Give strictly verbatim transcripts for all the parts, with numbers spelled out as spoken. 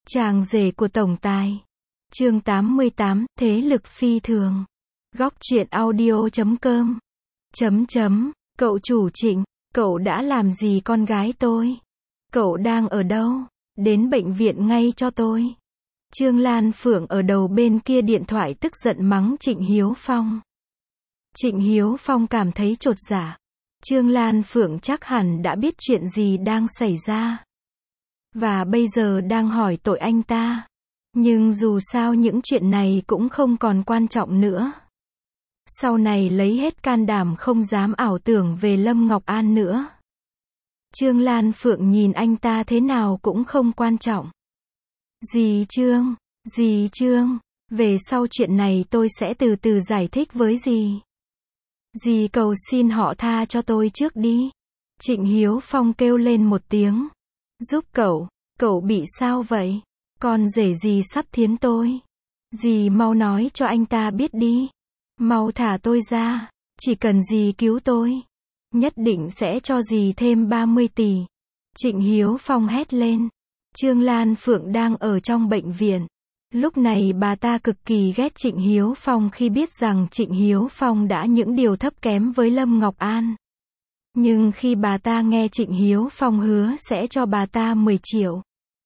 Chàng rể của tổng tài. Chương tám mươi tám, thế lực phi thường. Góc truyện audio chấm com. Chấm chấm, cậu chủ Trịnh, cậu đã làm gì con gái tôi? Cậu đang ở đâu? Đến bệnh viện ngay cho tôi. Trương Lan Phượng ở đầu bên kia điện thoại tức giận mắng Trịnh Hiếu Phong. Trịnh Hiếu Phong cảm thấy chột dạ. Trương Lan Phượng chắc hẳn đã biết chuyện gì đang xảy ra. Và bây giờ đang hỏi tội anh ta. Nhưng dù sao những chuyện này cũng không còn quan trọng nữa. Sau này lấy hết can đảm không dám ảo tưởng về Lâm Ngọc An nữa. Trương Lan Phượng nhìn anh ta thế nào cũng không quan trọng. Dì Trương, dì Trương, về sau chuyện này tôi sẽ từ từ giải thích với dì. Dì cầu xin họ tha cho tôi trước đi. Trịnh Hiếu Phong kêu lên một tiếng. Giúp cậu, cậu bị sao vậy? Con rể dì sắp thiến tôi. Dì mau nói cho anh ta biết đi. Mau thả tôi ra, chỉ cần dì cứu tôi. Nhất định sẽ cho dì thêm ba mươi tỷ. Trịnh Hiếu Phong hét lên. Trương Lan Phượng đang ở trong bệnh viện. Lúc này bà ta cực kỳ ghét Trịnh Hiếu Phong khi biết rằng Trịnh Hiếu Phong đã những điều thấp kém với Lâm Ngọc An. Nhưng khi bà ta nghe Trịnh Hiếu Phong hứa sẽ cho bà ta mười triệu.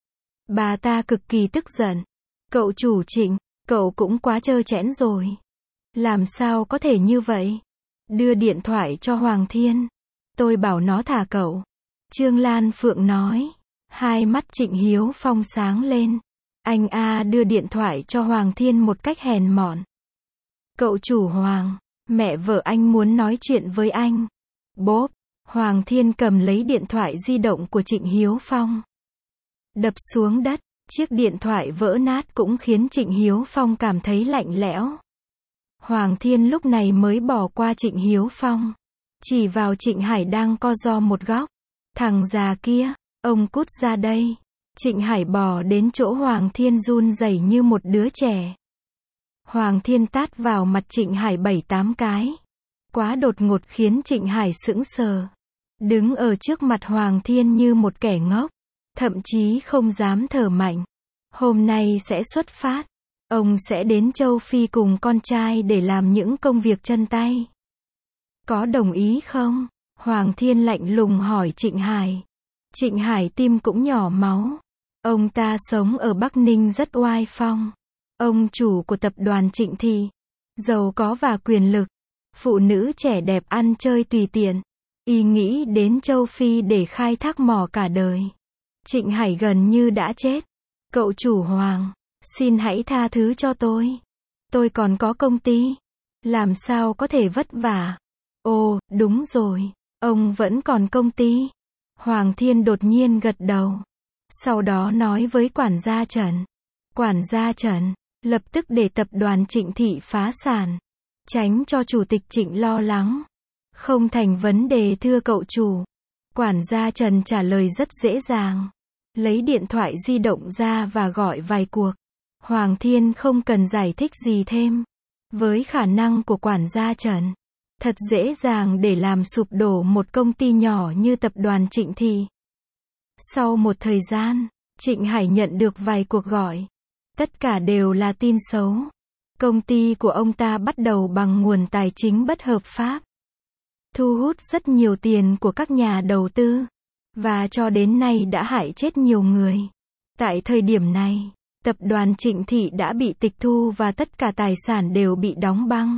Bà ta cực kỳ tức giận. Cậu chủ Trịnh, cậu cũng quá trơ trẽn rồi. Làm sao có thể như vậy? Đưa điện thoại cho Hoàng Thiên. Tôi bảo nó thả cậu. Trương Lan Phượng nói. Hai mắt Trịnh Hiếu Phong sáng lên. Anh A đưa điện thoại cho Hoàng Thiên một cách hèn mọn. Cậu chủ Hoàng, mẹ vợ anh muốn nói chuyện với anh. Bốp, Hoàng Thiên cầm lấy điện thoại di động của Trịnh Hiếu Phong. Đập xuống đất, chiếc điện thoại vỡ nát cũng khiến Trịnh Hiếu Phong cảm thấy lạnh lẽo. Hoàng Thiên lúc này mới bỏ qua Trịnh Hiếu Phong. Chỉ vào Trịnh Hải đang co ro một góc. Thằng già kia, ông cút ra đây. Trịnh Hải bò đến chỗ Hoàng Thiên run rẩy như một đứa trẻ. Hoàng Thiên tát vào mặt Trịnh Hải bảy tám cái. Quá đột ngột khiến Trịnh Hải sững sờ. Đứng ở trước mặt Hoàng Thiên như một kẻ ngốc. Thậm chí không dám thở mạnh. Hôm nay sẽ xuất phát. Ông sẽ đến châu Phi cùng con trai để làm những công việc chân tay. Có đồng ý không? Hoàng Thiên lạnh lùng hỏi Trịnh Hải. Trịnh Hải tim cũng nhỏ máu. Ông ta sống ở Bắc Ninh rất oai phong. Ông chủ của tập đoàn Trịnh Thị. Giàu có và quyền lực. Phụ nữ trẻ đẹp ăn chơi tùy tiện. Y nghĩ đến châu Phi để khai thác mỏ cả đời. Trịnh Hải gần như đã chết. Cậu chủ Hoàng, xin hãy tha thứ cho tôi. Tôi còn có công ty. Làm sao có thể vất vả? Ồ, đúng rồi. Ông vẫn còn công ty. Hoàng Thiên đột nhiên gật đầu. Sau đó nói với quản gia Trần. Quản gia Trần, lập tức để tập đoàn Trịnh Thị phá sản. Tránh cho chủ tịch Trịnh lo lắng. Không thành vấn đề thưa cậu chủ. Quản gia Trần trả lời rất dễ dàng. Lấy điện thoại di động ra và gọi vài cuộc. Hoàng Thiên không cần giải thích gì thêm. Với khả năng của quản gia Trần, thật dễ dàng để làm sụp đổ một công ty nhỏ như tập đoàn Trịnh Thị. Sau một thời gian, Trịnh Hải nhận được vài cuộc gọi. Tất cả đều là tin xấu. Công ty của ông ta bắt đầu bằng nguồn tài chính bất hợp pháp. Thu hút rất nhiều tiền của các nhà đầu tư. Và cho đến nay đã hại chết nhiều người. Tại thời điểm này, tập đoàn Trịnh Thị đã bị tịch thu và tất cả tài sản đều bị đóng băng.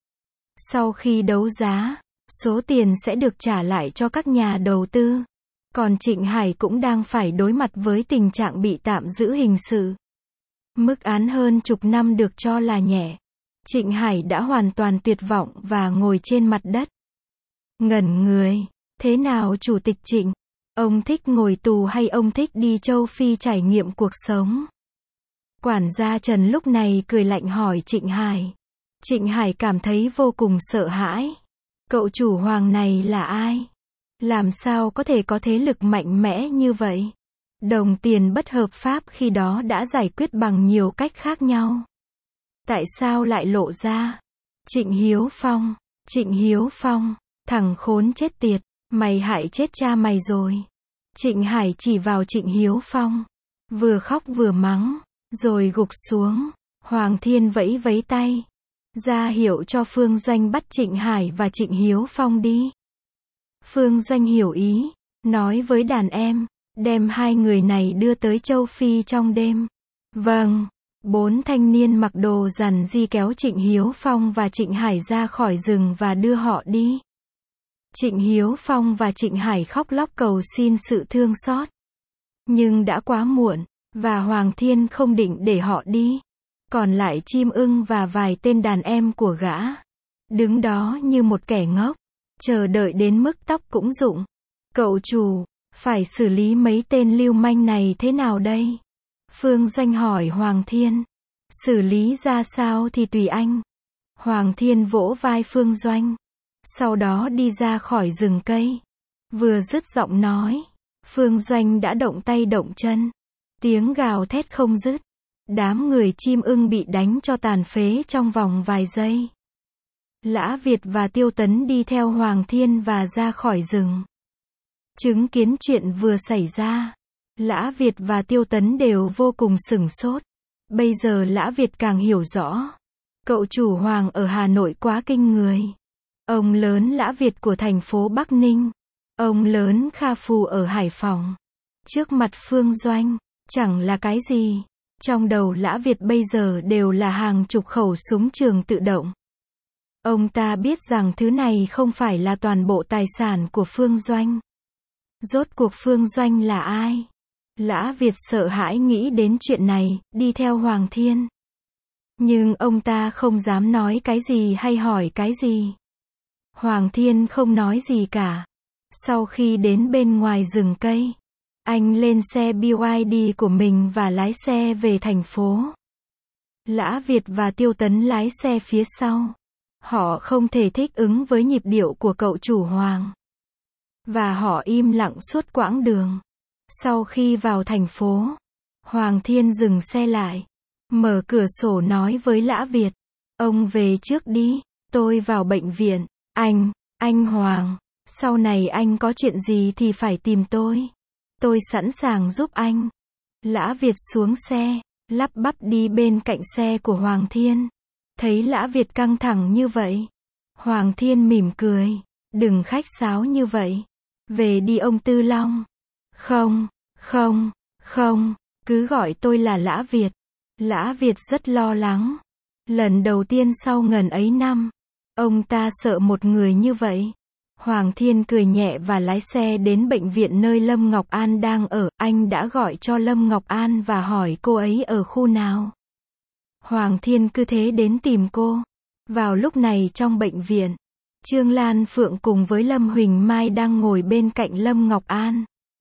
Sau khi đấu giá, số tiền sẽ được trả lại cho các nhà đầu tư. Còn Trịnh Hải cũng đang phải đối mặt với tình trạng bị tạm giữ hình sự. Mức án hơn chục năm được cho là nhẹ. Trịnh Hải đã hoàn toàn tuyệt vọng và ngồi trên mặt đất. Ngẩn người, thế nào chủ tịch Trịnh? Ông thích ngồi tù hay ông thích đi châu Phi trải nghiệm cuộc sống? Quản gia Trần lúc này cười lạnh hỏi Trịnh Hải. Trịnh Hải cảm thấy vô cùng sợ hãi. Cậu chủ Hoàng này là ai? Làm sao có thể có thế lực mạnh mẽ như vậy? Đồng tiền bất hợp pháp khi đó đã giải quyết bằng nhiều cách khác nhau. Tại sao lại lộ ra? Trịnh Hiếu Phong, Trịnh Hiếu Phong, thằng khốn chết tiệt, mày hại chết cha mày rồi. Trịnh Hải chỉ vào Trịnh Hiếu Phong. vừa khóc vừa mắng, rồi gục xuống. Hoàng Thiên vẫy vẫy tay, ra hiệu cho Phương Doanh bắt Trịnh Hải và Trịnh Hiếu Phong đi. Phương Doanh hiểu ý, nói với đàn em, đem hai người này đưa tới châu Phi trong đêm. Vâng. Bốn thanh niên mặc đồ rằn di kéo Trịnh Hiếu Phong và Trịnh Hải ra khỏi rừng và đưa họ đi. Trịnh Hiếu Phong và Trịnh Hải khóc lóc cầu xin sự thương xót. Nhưng đã quá muộn, và Hoàng Thiên không định để họ đi. Còn lại Chim Ưng và vài tên đàn em của gã. Đứng đó như một kẻ ngốc, chờ đợi đến mức tóc cũng rụng. Cậu chủ, phải xử lý mấy tên lưu manh này thế nào đây? Phương Doanh hỏi Hoàng Thiên. Xử lý ra sao thì tùy anh. Hoàng Thiên vỗ vai Phương Doanh. Sau đó đi ra khỏi rừng cây. Vừa dứt giọng nói, Phương Doanh đã động tay động chân. Tiếng gào thét không dứt. Đám người Chim Ưng bị đánh cho tàn phế trong vòng vài giây. Lã Việt và Tiêu Tấn đi theo Hoàng Thiên và ra khỏi rừng. Chứng kiến chuyện vừa xảy ra, Lã Việt và Tiêu Tấn đều vô cùng sửng sốt. Bây giờ Lã Việt càng hiểu rõ. Cậu chủ Hoàng ở Hà Nội quá kinh người. Ông lớn Lã Việt của thành phố Bắc Ninh. Ông lớn Kha Phù ở Hải Phòng. Trước mặt Phương Doanh, chẳng là cái gì. Trong đầu Lã Việt bây giờ đều là hàng chục khẩu súng trường tự động. Ông ta biết rằng thứ này không phải là toàn bộ tài sản của Phương Doanh. Rốt cuộc Phương Doanh là ai? Lã Việt sợ hãi nghĩ đến chuyện này, đi theo Hoàng Thiên. Nhưng ông ta không dám nói cái gì hay hỏi cái gì. Hoàng Thiên không nói gì cả. Sau khi đến bên ngoài rừng cây, anh lên xe bê i đê của mình và lái xe về thành phố. Lã Việt và Tiêu Tấn lái xe phía sau. Họ không thể thích ứng với nhịp điệu của cậu chủ Hoàng. Và họ im lặng suốt quãng đường. Sau khi vào thành phố, Hoàng Thiên dừng xe lại. Mở cửa sổ nói với Lã Việt. Ông về trước đi, tôi vào bệnh viện. Anh, anh Hoàng, sau này anh có chuyện gì thì phải tìm tôi. Tôi sẵn sàng giúp anh. Lã Việt xuống xe, lắp bắp đi bên cạnh xe của Hoàng Thiên. Thấy Lã Việt căng thẳng như vậy, Hoàng Thiên mỉm cười. Đừng khách sáo như vậy. Về đi ông Tư Long. Không, không, không, cứ gọi tôi là Lã Việt. Lã Việt rất lo lắng. Lần đầu tiên sau ngần ấy năm, ông ta sợ một người như vậy. Hoàng Thiên cười nhẹ và lái xe đến bệnh viện nơi Lâm Ngọc An đang ở. Anh đã gọi cho Lâm Ngọc An và hỏi cô ấy ở khu nào. Hoàng Thiên cứ thế đến tìm cô. Vào lúc này trong bệnh viện, Trương Lan Phượng cùng với Lâm Huỳnh Mai đang ngồi bên cạnh Lâm Ngọc An.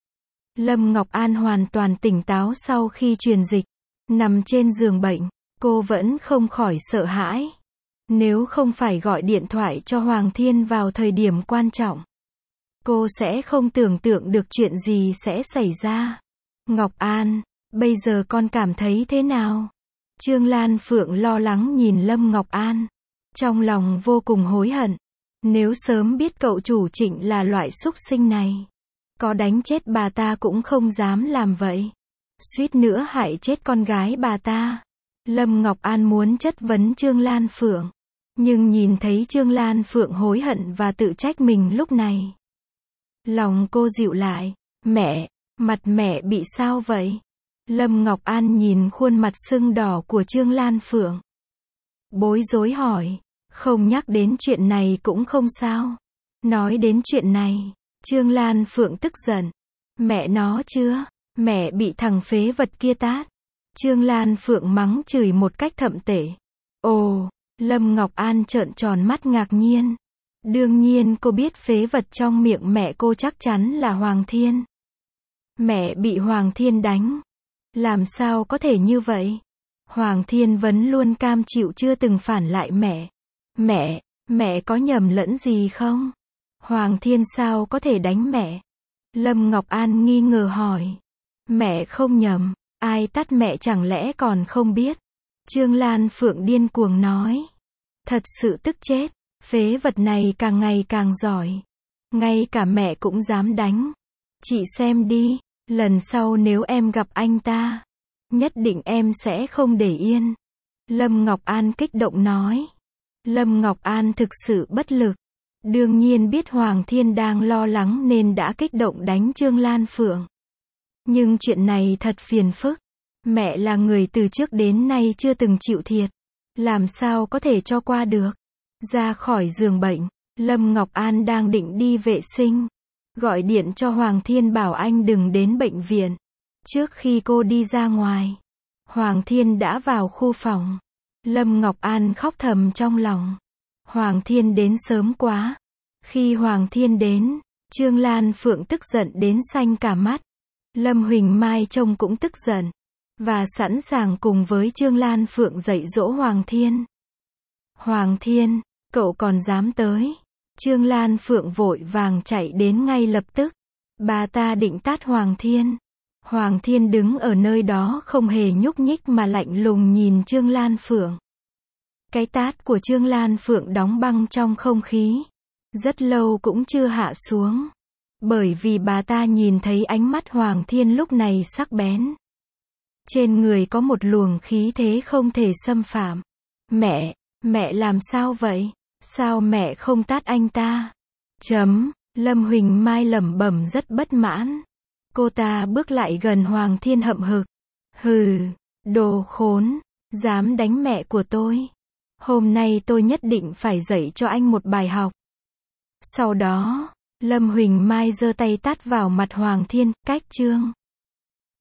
Lâm Ngọc An hoàn toàn tỉnh táo sau khi truyền dịch. Nằm trên giường bệnh, cô vẫn không khỏi sợ hãi. Nếu không phải gọi điện thoại cho Hoàng Thiên vào thời điểm quan trọng, cô sẽ không tưởng tượng được chuyện gì sẽ xảy ra. Ngọc An, bây giờ con cảm thấy thế nào? Trương Lan Phượng lo lắng nhìn Lâm Ngọc An. Trong lòng vô cùng hối hận. Nếu sớm biết cậu chủ Trịnh là loại xúc sinh này, có đánh chết bà ta cũng không dám làm vậy. Suýt nữa hại chết con gái bà ta. Lâm Ngọc An muốn chất vấn Trương Lan Phượng. Nhưng nhìn thấy Trương Lan Phượng hối hận và tự trách mình lúc này, lòng cô dịu lại. Mẹ, mặt mẹ bị sao vậy? Lâm Ngọc An nhìn khuôn mặt sưng đỏ của Trương Lan Phượng, bối rối hỏi. Không nhắc đến chuyện này cũng không sao. Nói đến chuyện này, Trương Lan Phượng tức giận. Mẹ nó chưa? Mẹ bị thằng phế vật kia tát. Trương Lan Phượng mắng chửi một cách thậm tệ. Ồ, Lâm Ngọc An trợn tròn mắt ngạc nhiên. Đương nhiên cô biết phế vật trong miệng mẹ cô chắc chắn là Hoàng Thiên. Mẹ bị Hoàng Thiên đánh. Làm sao có thể như vậy? Hoàng Thiên vẫn luôn cam chịu chưa từng phản lại mẹ. Mẹ, mẹ có nhầm lẫn gì không? Hoàng Thiên sao có thể đánh mẹ? Lâm Ngọc An nghi ngờ hỏi. Mẹ không nhầm, ai tát mẹ chẳng lẽ còn không biết? Trương Lan Phượng điên cuồng nói. Thật sự tức chết, phế vật này càng ngày càng giỏi. Ngay cả mẹ cũng dám đánh. Chị xem đi, Lần sau nếu em gặp anh ta, nhất định em sẽ không để yên. Lâm Ngọc An kích động nói. Lâm Ngọc An thực sự bất lực. Đương nhiên biết Hoàng Thiên đang lo lắng nên đã kích động đánh Trương Lan Phượng. Nhưng chuyện này thật phiền phức. Mẹ là người từ trước đến nay chưa từng chịu thiệt. Làm sao có thể cho qua được. Ra khỏi giường bệnh, Lâm Ngọc An đang định đi vệ sinh. Gọi điện cho Hoàng Thiên bảo anh đừng đến bệnh viện. Trước khi cô đi ra ngoài, Hoàng Thiên đã vào khu phòng. Lâm Ngọc An khóc thầm trong lòng. Hoàng Thiên đến sớm quá. Khi Hoàng Thiên đến, Trương Lan Phượng tức giận đến xanh cả mắt. Lâm Huỳnh Mai trông cũng tức giận. Và sẵn sàng cùng với Trương Lan Phượng dạy dỗ Hoàng Thiên. Hoàng Thiên, cậu còn dám tới. Trương Lan Phượng vội vàng chạy đến ngay lập tức. Bà ta định tát Hoàng Thiên. Hoàng Thiên đứng ở nơi đó không hề nhúc nhích mà lạnh lùng nhìn Trương Lan Phượng. Cái tát của Trương Lan Phượng đóng băng trong không khí. Rất lâu cũng chưa hạ xuống. Bởi vì bà ta nhìn thấy ánh mắt Hoàng Thiên lúc này sắc bén. Trên người có một luồng khí thế không thể xâm phạm. Mẹ, mẹ làm sao vậy? Sao mẹ không tát anh ta? Chấm, Lâm Huỳnh Mai lẩm bẩm rất bất mãn. Cô ta bước lại gần Hoàng Thiên hậm hực. Hừ, đồ khốn, dám đánh mẹ của tôi. Hôm nay tôi nhất định phải dạy cho anh một bài học. Sau đó, Lâm Huỳnh Mai giơ tay tát vào mặt Hoàng Thiên, cách Trương